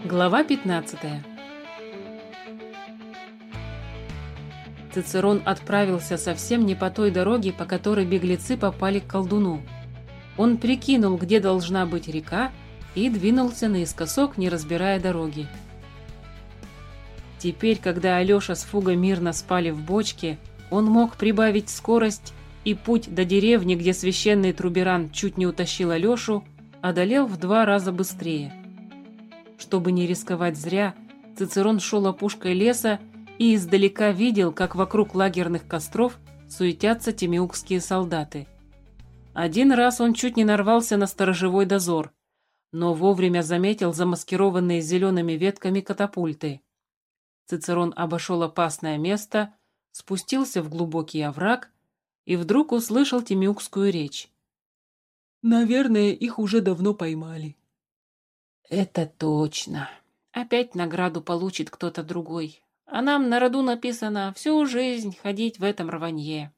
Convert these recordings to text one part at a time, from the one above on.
Глава 15. Цицерон отправился совсем не по той дороге, по которой беглецы попали к колдуну. Он прикинул, где должна быть река, и двинулся наискосок, не разбирая дороги. Теперь, когда Алеша с Фугой мирно спали в бочке, он мог прибавить скорость, и путь до деревни, где священный Труберан чуть не утащил Алешу, одолел в 2 раза быстрее. Чтобы не рисковать зря, Цицерон шел опушкой леса и издалека видел, как вокруг лагерных костров суетятся тимеукские солдаты. Один раз он чуть не нарвался на сторожевой дозор, но вовремя заметил замаскированные зелеными ветками катапульты. Цицерон обошел опасное место, спустился в глубокий овраг и вдруг услышал тимеукскую речь. «Наверное, их уже давно поймали». «Это точно. Опять награду получит кто-то другой. А нам на роду написано всю жизнь ходить в этом рванье».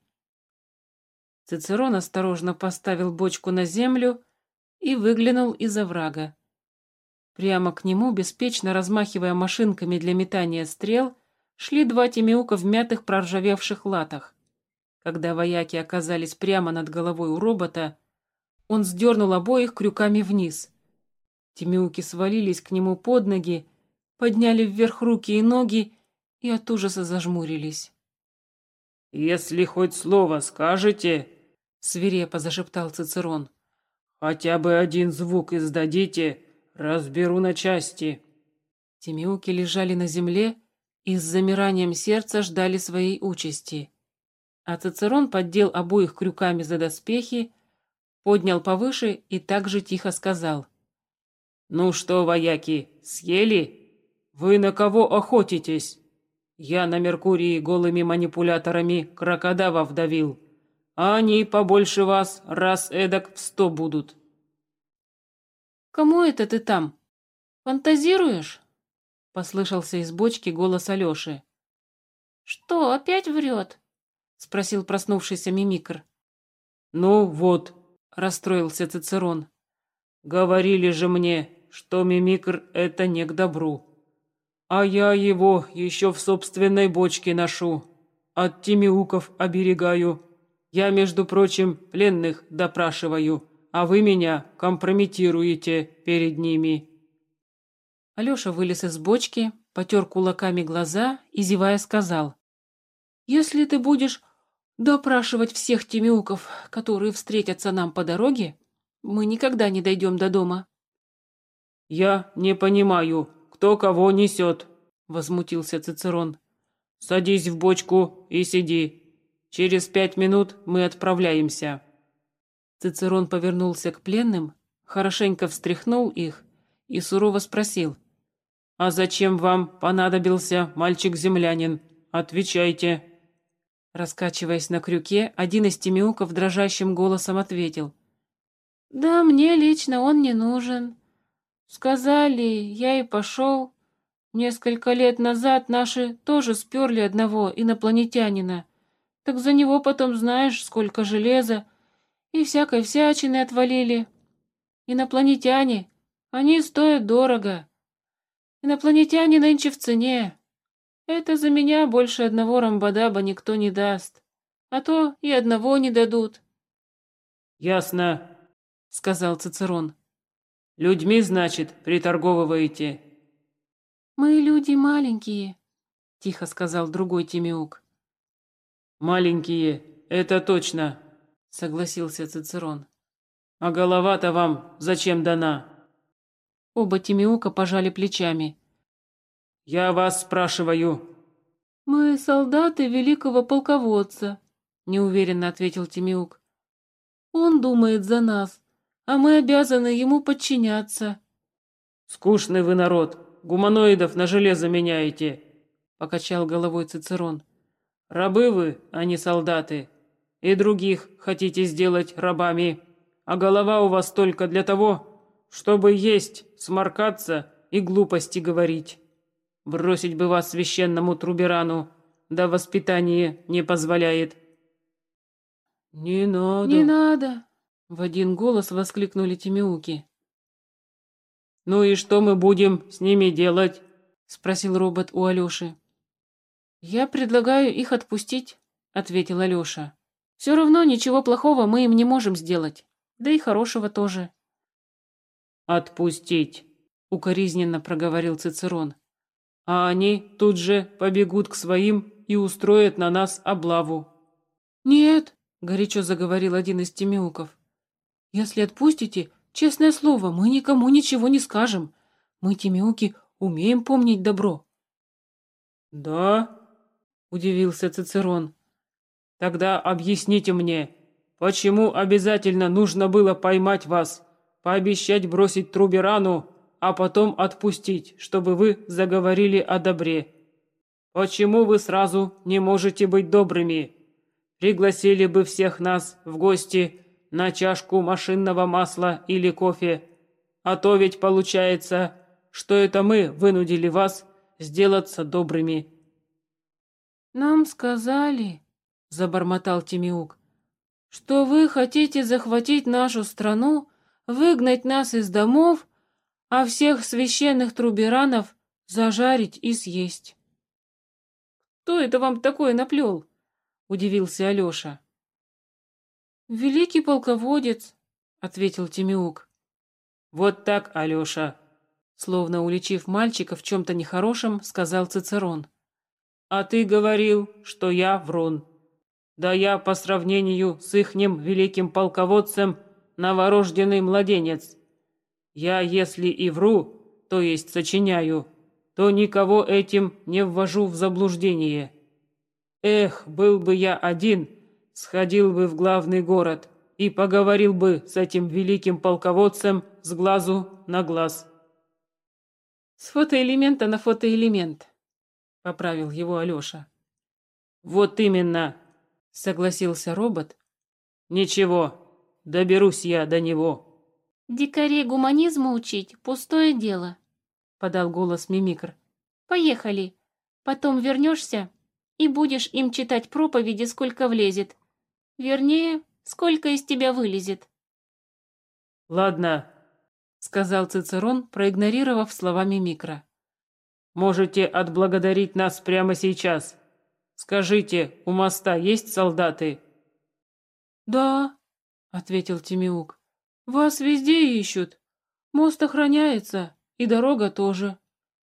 Цицерон осторожно поставил бочку на землю и выглянул из оврага. Прямо к нему, беспечно размахивая машинками для метания стрел, шли 2 тимеука в мятых проржавевших латах. Когда вояки оказались прямо над головой у робота, он сдернул обоих крюками вниз. Тимеуки свалились к нему под ноги, подняли вверх руки и ноги и от ужаса зажмурились. «Если хоть слово скажете, — свирепо зашептал Цицерон, — хотя бы один звук издадите, разберу на части». Тимеуки лежали на земле и с замиранием сердца ждали своей участи. А Цицерон поддел обоих крюками за доспехи, поднял повыше и так же тихо сказал: «Ну что, вояки, съели? Вы на кого охотитесь? Я на Меркурии голыми манипуляторами крокодавов давил, а они побольше вас раз эдак в 100 будут». «Кому это ты там? Фантазируешь?» — послышался из бочки голос Алеши. «Что, опять врет?» — спросил проснувшийся мимикр. «Ну вот», — расстроился Цицерон. говорили же мне, что мимикр — это не к добру. А я его еще в собственной бочке ношу, от тимеуков оберегаю. Я, между прочим, пленных допрашиваю, а вы меня компрометируете перед ними». Алеша вылез из бочки, потер кулаками глаза и, зевая, сказал: «Если ты будешь допрашивать всех тимеуков, которые встретятся нам по дороге, мы никогда не дойдем до дома». «Я не понимаю, кто кого несет», — возмутился Цицерон. «Садись в бочку и сиди. Через 5 минут мы отправляемся». Цицерон повернулся к пленным, хорошенько встряхнул их и сурово спросил: «А зачем вам понадобился мальчик-землянин? Отвечайте». Раскачиваясь на крюке, один из тимеуков дрожащим голосом ответил: «Да мне лично он не нужен. Сказали, я и пошел. Несколько лет назад наши тоже сперли одного инопланетянина. Так за него потом знаешь, сколько железа и всякой всячины отвалили. Инопланетяне, они стоят дорого. Инопланетяне нынче в цене. Это за меня больше одного рамбадаба никто не даст. А то и одного не дадут», «Ясно», — сказал Цицерон. «Людьми, значит, приторговываете». «Мы люди маленькие», — тихо сказал другой тимеук. «Маленькие, это точно», — согласился Цицерон. «А голова-то вам зачем дана?» Оба тимеука пожали плечами. «Я вас спрашиваю». «Мы солдаты великого полководца», — неуверенно ответил тимеук. «Он думает за нас, а мы обязаны ему подчиняться». «Скучный вы народ, гуманоидов на железо меняете», — покачал головой Цицерон. «Рабы вы, а не солдаты, и других хотите сделать рабами, а голова у вас только для того, чтобы есть, сморкаться и глупости говорить. Бросить бы вас священному Труберану, да воспитание не позволяет». «Не надо». «Не надо!» — в один голос воскликнули тимеуки. «Ну и что мы будем с ними делать?» — спросил робот у Алёши. «Я предлагаю их отпустить», — ответил Алёша. «Все равно ничего плохого мы им не можем сделать, да и хорошего тоже». «Отпустить», — укоризненно проговорил Цицерон. «А они тут же побегут к своим и устроят на нас облаву». «Нет», — горячо заговорил один из темеуков. «Если отпустите, честное слово, мы никому ничего не скажем. Мы, темеуки, умеем помнить добро». «Да?» — удивился Цицерон. «Тогда объясните мне, почему обязательно нужно было поймать вас, пообещать бросить Труберану, а потом отпустить, чтобы вы заговорили о добре? Почему вы сразу не можете быть добрыми? Пригласили бы всех нас в гости на чашку машинного масла или кофе. А то ведь получается, что это мы вынудили вас сделаться добрыми». «Нам сказали», — забормотал Тимеук, «что вы хотите захватить нашу страну, выгнать нас из домов, а всех священных труберанов зажарить и съесть». «Кто это вам такое наплел?» — удивился Алеша. «Великий полководец», — ответил Тимеук. «Вот так, Алеша», — Словно уличив мальчика в чем-то нехорошем, сказал Цицерон. «а ты говорил, что я врун. Да я по сравнению с ихним великим полководцем новорожденный младенец. Я, если и вру, то есть сочиняю, то никого этим не ввожу в заблуждение. Эх, был бы я один, сходил бы в главный город и поговорил бы с этим великим полководцем с глазу на глаз». «С фотоэлемента на фотоэлемент», — поправил его Алеша. «Вот именно», — согласился робот. «Ничего, доберусь я до него». «Дикарей гуманизму учить — пустое дело», — подал голос Мимикр. «Поехали. Потом вернешься и будешь им читать проповеди, сколько влезет. Вернее, сколько из тебя вылезет». «Ладно», — сказал Цицерон, проигнорировав слова Мимикра. «можете отблагодарить нас прямо сейчас. Скажите, у моста есть солдаты?» «Да», — ответил Тимеук, — «вас везде ищут. Мост охраняется, и дорога тоже».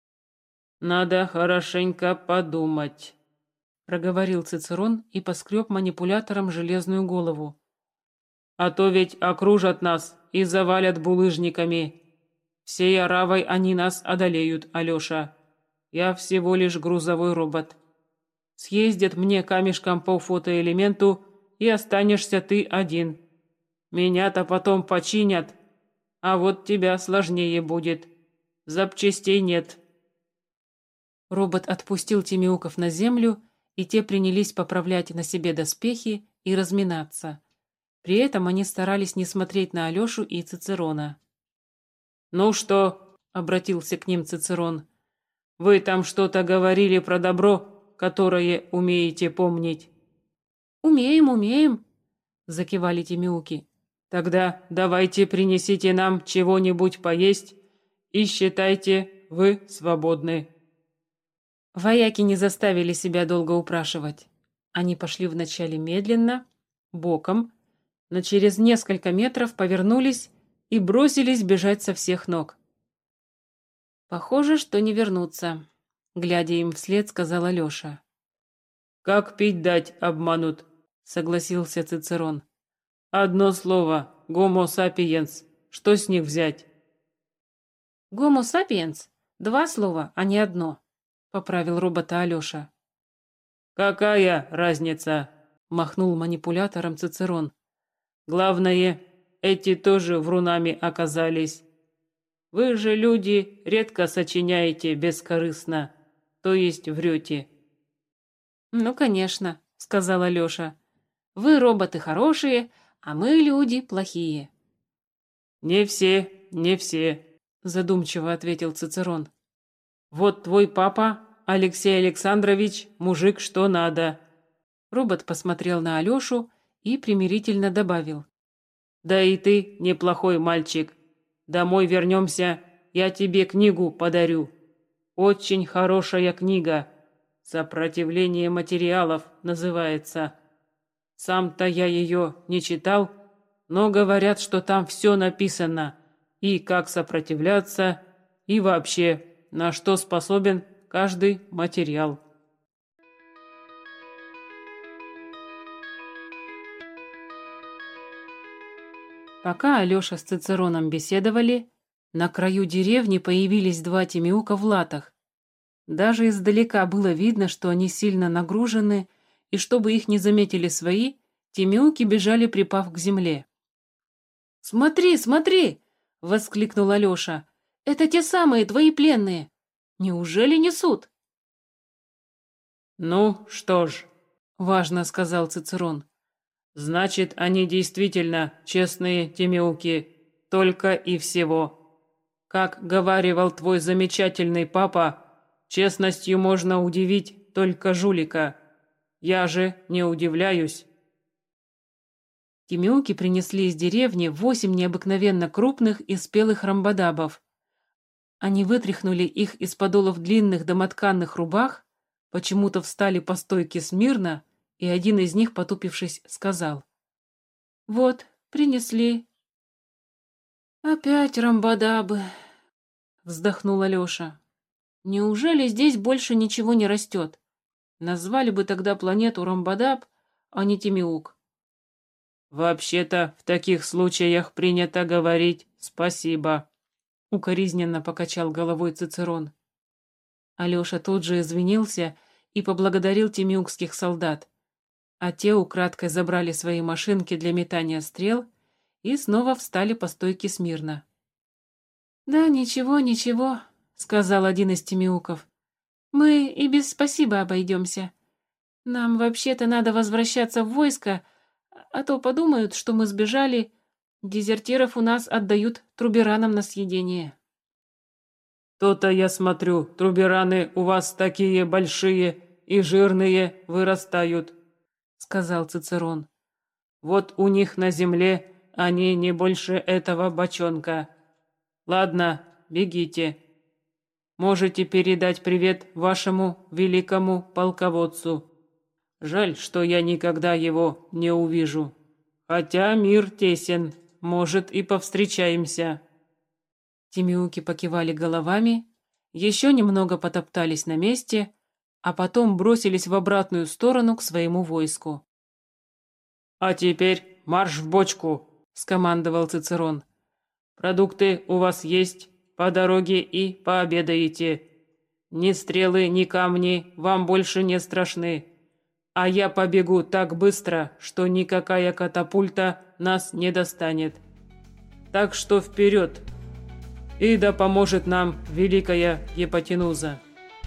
«Надо хорошенько подумать», — проговорил Цицерон и поскреб манипулятором железную голову. «А то ведь окружат нас и завалят булыжниками. Всей оравой они нас одолеют, Алеша. Я всего лишь грузовой робот. Съездят мне камешком по фотоэлементу, и останешься ты один. Меня-то потом починят, а вот тебя сложнее будет. Запчастей нет». Робот отпустил Тимеуков на землю, и те принялись поправлять на себе доспехи и разминаться. При этом они старались не смотреть на Алешу и Цицерона. «Ну что?» — обратился к ним Цицерон. «Вы там что-то говорили про добро, которое умеете помнить». «Умеем, умеем», — закивали Тимеуки. «Тогда давайте принесите нам чего-нибудь поесть и считайте, вы свободны». Вояки не заставили себя долго упрашивать. Они пошли вначале медленно, боком, но через несколько метров повернулись и бросились бежать со всех ног. «Похоже, что не вернутся», — глядя им вслед, сказал Алеша. «Как пить дать обманут», — согласился Цицерон. «Одно слово — гомо сапиенс. Что с них взять?» «Гомо сапиенс» — два слова, а не одно, — поправил робота Алеша. «Какая разница?» — махнул манипулятором Цицерон. «Главное, эти тоже врунами оказались. Вы же, люди, редко сочиняете бескорыстно, то есть врете». «Ну, конечно», — сказал Алеша. «Вы роботы хорошие, а мы люди плохие». «Не все, не все», — задумчиво ответил Цицерон. «Вот твой папа, Алексей Александрович, мужик что надо». Робот посмотрел на Алешу и примирительно добавил. «Да и ты неплохой мальчик. Домой вернемся, я тебе книгу подарю. Очень хорошая книга. «Сопротивление материалов» называется. Сам-то я ее не читал, но говорят, что там все написано. И как сопротивляться, и вообще, на что способен каждый материал. Пока Алеша с Цицероном беседовали, на краю деревни появились два Тимеука в латах. Даже издалека было видно, что они сильно нагружены, и чтобы их не заметили свои, Тимеуки бежали, припав к земле. «Смотри, смотри!» — воскликнул Алеша. «Это те самые твои пленные! Неужели несут?» «Ну что ж», — важно сказал Цицерон. «значит, они действительно честные Тимеуки, только и всего. Как говаривал твой замечательный папа, честностью можно удивить только жулика. Я же не удивляюсь». Тимеуки принесли из деревни 8 необыкновенно крупных и спелых рамбадабов. Они вытряхнули их из подолов длинных домотканных рубах, почему-то встали по стойке смирно, и один из них, потупившись, сказал: «Вот, принесли». «Опять рамбадабы», — вздохнул Алеша. «Неужели здесь больше ничего не растет? Назвали бы тогда планету Рамбадаб, а не Тимеук». «Вообще-то в таких случаях принято говорить «спасибо», — укоризненно покачал головой Цицерон. Алеша тут же извинился и поблагодарил тимеукских солдат, а те украдкой забрали свои машинки для метания стрел и снова встали по стойке смирно. «Да ничего, ничего», — сказал один из тимеуков. «Мы и без спасибо обойдемся. Нам вообще-то надо возвращаться в войско, а то подумают, что мы сбежали. Дезертиров у нас отдают труберанам на съедение». «То-то я смотрю, трубераны у вас такие большие и жирные вырастают», — сказал Цицерон. «Вот у них на земле они не больше этого бочонка. Ладно, бегите. Можете передать привет вашему великому полководцу. Жаль, что я никогда его не увижу. Хотя мир тесен, может, и повстречаемся». Тимеуки покивали головами, еще немного потоптались на месте, а потом бросились в обратную сторону к своему войску. «А теперь марш в бочку», — скомандовал Цицерон. «Продукты у вас есть, по дороге и пообедаете. Ни стрелы, ни камни вам больше не страшны. А я побегу так быстро, что никакая катапульта нас не достанет. Так что вперед! И да поможет нам великая гипотенуза».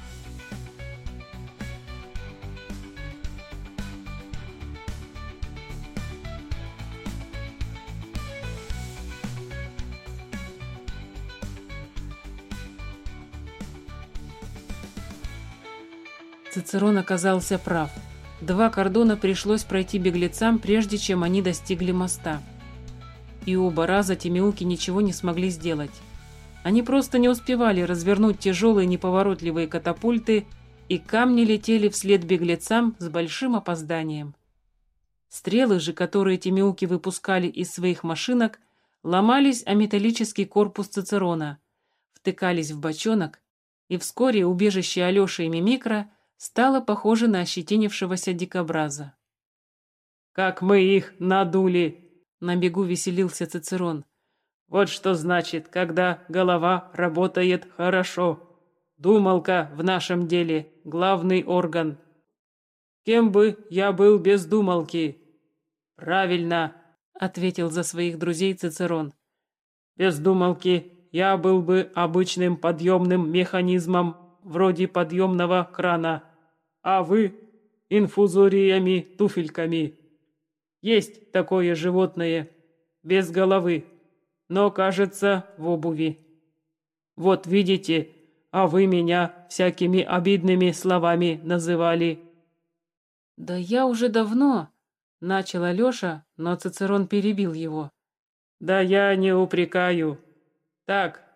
Цицерон оказался прав. 2 кордона пришлось пройти беглецам, прежде чем они достигли моста. И оба раза тимеуки ничего не смогли сделать. Они просто не успевали развернуть тяжелые неповоротливые катапульты, и камни летели вслед беглецам с большим опозданием. Стрелы же, которые тимеуки выпускали из своих машинок, ломались о металлический корпус Цицерона, втыкались в бочонок, и вскоре убежище Алеши и Мимикра стало похоже на ощетинившегося дикобраза. «Как мы их надули!» — на бегу веселился Цицерон. «Вот что значит, когда голова работает хорошо. Думалка в нашем деле – главный орган. Кем бы я был без думалки?» «Правильно», – ответил за своих друзей Цицерон. «Без думалки я был бы обычным подъемным механизмом, вроде подъемного крана, а вы – инфузориями-туфельками. Есть такое животное, без головы, но, кажется, в обуви. Вот видите, а вы меня всякими обидными словами называли». «Да я уже давно», — начал Алеша, но Цицерон перебил его. «Да я не упрекаю. Так,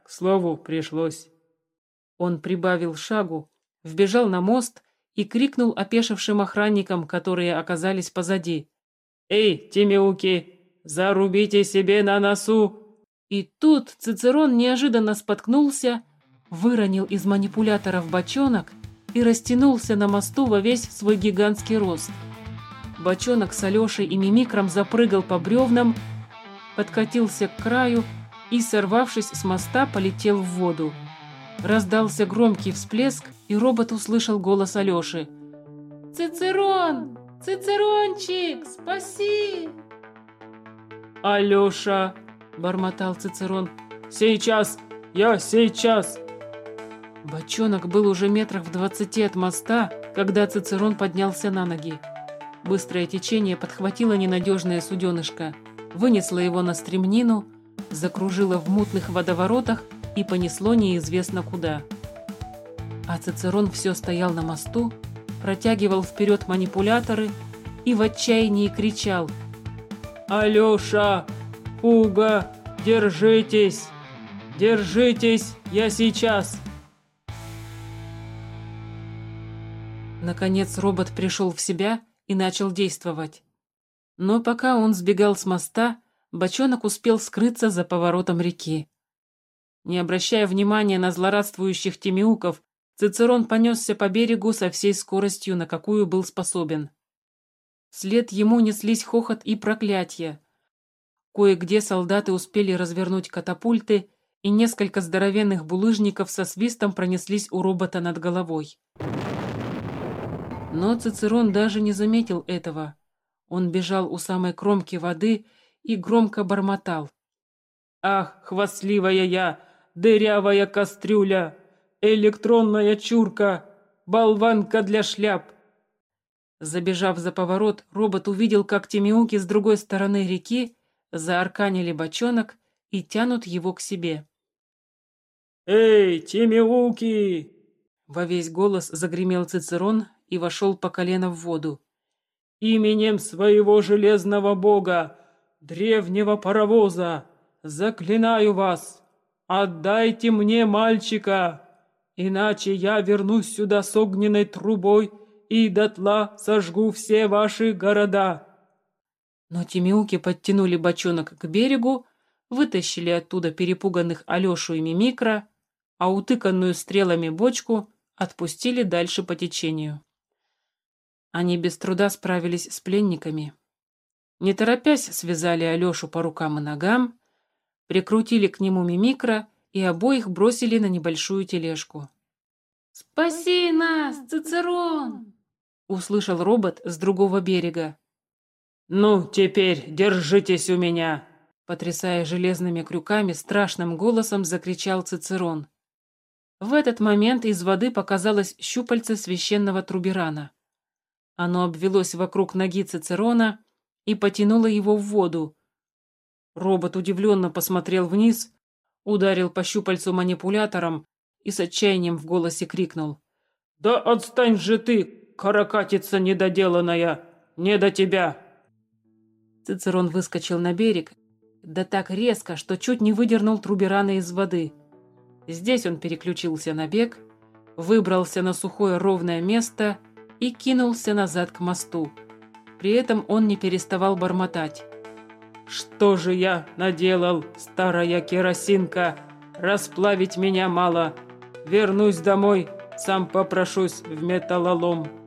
к слову, пришлось». Он прибавил шагу, вбежал на мост и крикнул опешившим охранникам, которые оказались позади. «Эй, тимеуки, зарубите себе на носу!» И тут Цицерон неожиданно споткнулся, выронил из манипуляторов бочонок и растянулся на мосту во весь свой гигантский рост. Бочонок с Алешей и Мимикром запрыгал по бревнам, подкатился к краю и, сорвавшись с моста, полетел в воду. Раздался громкий всплеск, и робот услышал голос Алеши. «Цицерон! Цицерончик, спаси!» «Алеша!» – бормотал Цицерон. «Сейчас! Я сейчас!» Бочонок был уже метрах в 20 от моста, когда Цицерон поднялся на ноги. Быстрое течение подхватило ненадежное суденышко, вынесло его на стремнину, закружило в мутных водоворотах и понесло неизвестно куда. А Цицерон все стоял на мосту, протягивал вперед манипуляторы и в отчаянии кричал: «Алеша! Пуга! Держитесь! Держитесь! Я сейчас!» Наконец робот пришел в себя и начал действовать. Но пока он сбегал с моста, бочонок успел скрыться за поворотом реки. Не обращая внимания на злорадствующих тимеуков, Цицерон понесся по берегу со всей скоростью, на какую был способен. Вслед ему неслись хохот и проклятия. Кое-где солдаты успели развернуть катапульты, и несколько здоровенных булыжников со свистом пронеслись у робота над головой. Но Цицерон даже не заметил этого. Он бежал у самой кромки воды и громко бормотал: «Ах, хвастливая я, дырявая кастрюля, электронная чурка, болванка для шляп!» Забежав за поворот, робот увидел, как тимеуки с другой стороны реки заарканили бочонок и тянут его к себе. «Эй, тимеуки!» Во весь голос загремел Цицерон и вошел по колено в воду. «Именем своего железного бога, древнего паровоза, заклинаю вас, отдайте мне мальчика, иначе я вернусь сюда с огненной трубой и дотла сожгу все ваши города». Но тимеуки подтянули бочонок к берегу, вытащили оттуда перепуганных Алешу и Мимикра, а утыканную стрелами бочку отпустили дальше по течению. Они без труда справились с пленниками. Не торопясь, связали Алешу по рукам и ногам, прикрутили к нему Мимикра и обоих бросили на небольшую тележку. «Спаси нас, Цицерон!» — услышал робот с другого берега. «Ну, теперь держитесь у меня!» Потрясая железными крюками, страшным голосом закричал Цицерон. В этот момент из воды показалось щупальце священного Труберана. Оно обвелось вокруг ноги Цицерона и потянуло его в воду. Робот удивленно посмотрел вниз, ударил по щупальцу манипулятором и с отчаянием в голосе крикнул: «Да отстань же ты, каракатица недоделанная! Не до тебя!» Цицерон выскочил на берег, да так резко, что чуть не выдернул Труберана из воды. Здесь он переключился на бег, выбрался на сухое ровное место и кинулся назад к мосту. При этом он не переставал бормотать: «Что же я наделал, старая керосинка? Расплавить меня мало. Вернусь домой, сам попрошусь в металлолом».